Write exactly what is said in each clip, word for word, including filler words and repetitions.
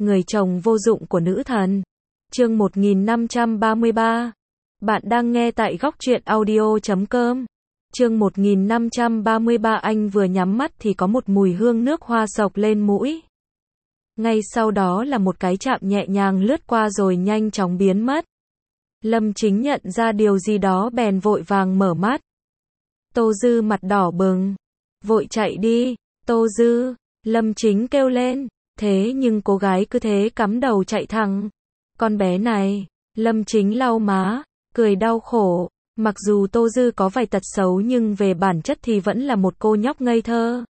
Người chồng vô dụng của nữ thần. Chương một nghìn năm trăm ba mươi ba. Bạn đang nghe tại góc truyện audio chấm com. Chương một nghìn năm trăm ba mươi ba. Anh vừa nhắm mắt thì có một mùi hương nước hoa xộc lên mũi. Ngay sau đó là một cái chạm nhẹ nhàng lướt qua rồi nhanh chóng biến mất. Lâm Chính nhận ra điều gì đó bèn vội vàng mở mắt. Tô Dư mặt đỏ bừng. Vội chạy đi, Tô Dư, Lâm Chính kêu lên. Thế nhưng cô gái cứ thế cắm đầu chạy thẳng. Con bé này, Lâm Chính lau má, cười đau khổ. Mặc dù Tô Dư có vài tật xấu nhưng về bản chất thì vẫn là một cô nhóc ngây thơ.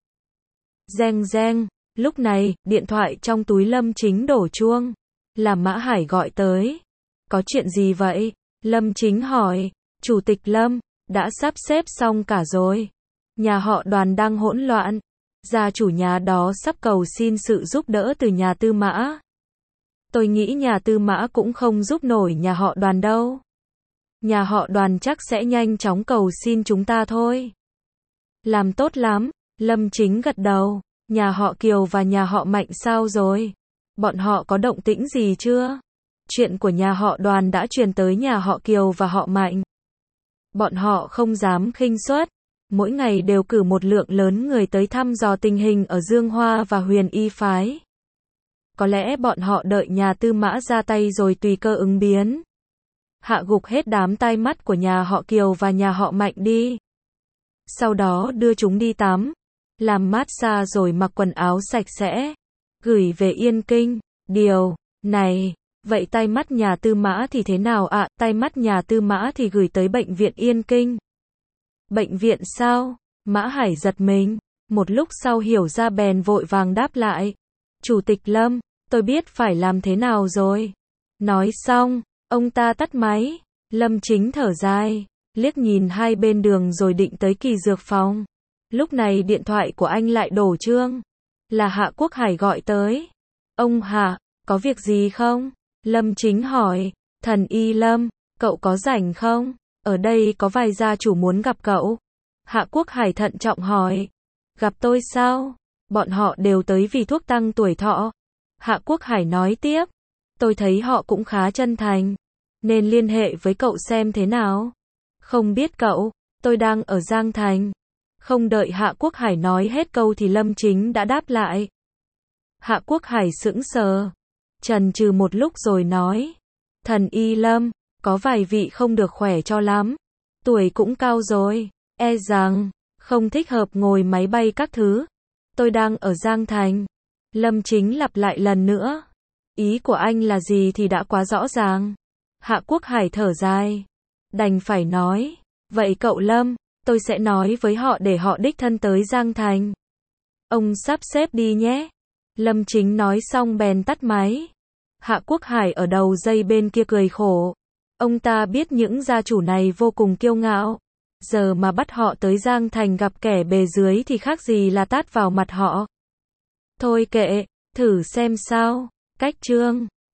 Reng reng, lúc này, điện thoại trong túi Lâm Chính đổ chuông. Là Mã Hải gọi tới. Có chuyện gì vậy? Lâm Chính hỏi. Chủ tịch Lâm, đã sắp xếp xong cả rồi. Nhà họ Đoàn đang hỗn loạn. Gia chủ nhà đó sắp cầu xin sự giúp đỡ từ nhà Tư Mã. Tôi nghĩ nhà Tư Mã cũng không giúp nổi nhà họ Đoàn đâu. Nhà họ Đoàn chắc sẽ nhanh chóng cầu xin chúng ta thôi. Làm tốt lắm, Lâm Chính gật đầu. Nhà họ Kiều và nhà họ Mạnh sao rồi? Bọn họ có động tĩnh gì chưa? Chuyện của nhà họ Đoàn đã truyền tới nhà họ Kiều và họ Mạnh. Bọn họ không dám khinh suất. Mỗi ngày đều cử một lượng lớn người tới thăm dò tình hình ở Dương Hoa và Huyền Y phái. Có lẽ bọn họ đợi nhà Tư Mã ra tay rồi tùy cơ ứng biến. Hạ gục hết đám tai mắt của nhà họ Kiều và nhà họ Mạnh đi. Sau đó đưa chúng đi tắm, làm massage rồi mặc quần áo sạch sẽ, gửi về Yên Kinh. Điều này, vậy tai mắt nhà Tư Mã thì thế nào ạ? À, tai mắt nhà Tư Mã thì gửi tới bệnh viện Yên Kinh. Bệnh viện sao? Mã Hải giật mình, một lúc sau hiểu ra bèn vội vàng đáp lại. Chủ tịch Lâm, tôi biết phải làm thế nào rồi. Nói xong, ông ta tắt máy. Lâm Chính thở dài, liếc nhìn hai bên đường rồi định tới Kỳ Dược phòng. Lúc này điện thoại của anh lại đổ chuông. Là Hạ Quốc Hải gọi tới. Ông Hạ, có việc gì không? Lâm Chính hỏi. Thần Y Lâm, cậu có rảnh không? Ở đây có vài gia chủ muốn gặp cậu. Hạ Quốc Hải thận trọng hỏi. Gặp tôi sao? Bọn họ đều tới vì thuốc tăng tuổi thọ. Hạ Quốc Hải nói tiếp. Tôi thấy họ cũng khá chân thành, nên liên hệ với cậu xem thế nào. Không biết cậu, tôi đang ở Giang Thành. Không đợi Hạ Quốc Hải nói hết câu thì Lâm Chính đã đáp lại. Hạ Quốc Hải sững sờ, chần chừ một lúc rồi nói. Thần Y Lâm, có vài vị không được khỏe cho lắm. Tuổi cũng cao rồi, e rằng không thích hợp ngồi máy bay các thứ. Tôi đang ở Giang Thành. Lâm Chính lặp lại lần nữa. Ý của anh là gì thì đã quá rõ ràng. Hạ Quốc Hải thở dài, đành phải nói. Vậy cậu Lâm, tôi sẽ nói với họ để họ đích thân tới Giang Thành. Ông sắp xếp đi nhé. Lâm Chính nói xong bèn tắt máy. Hạ Quốc Hải ở đầu dây bên kia cười khổ. Ông ta biết những gia chủ này vô cùng kiêu ngạo. Giờ mà bắt họ tới Giang Thành gặp kẻ bề dưới thì khác gì là tát vào mặt họ. Thôi kệ, thử xem sao. Cách chương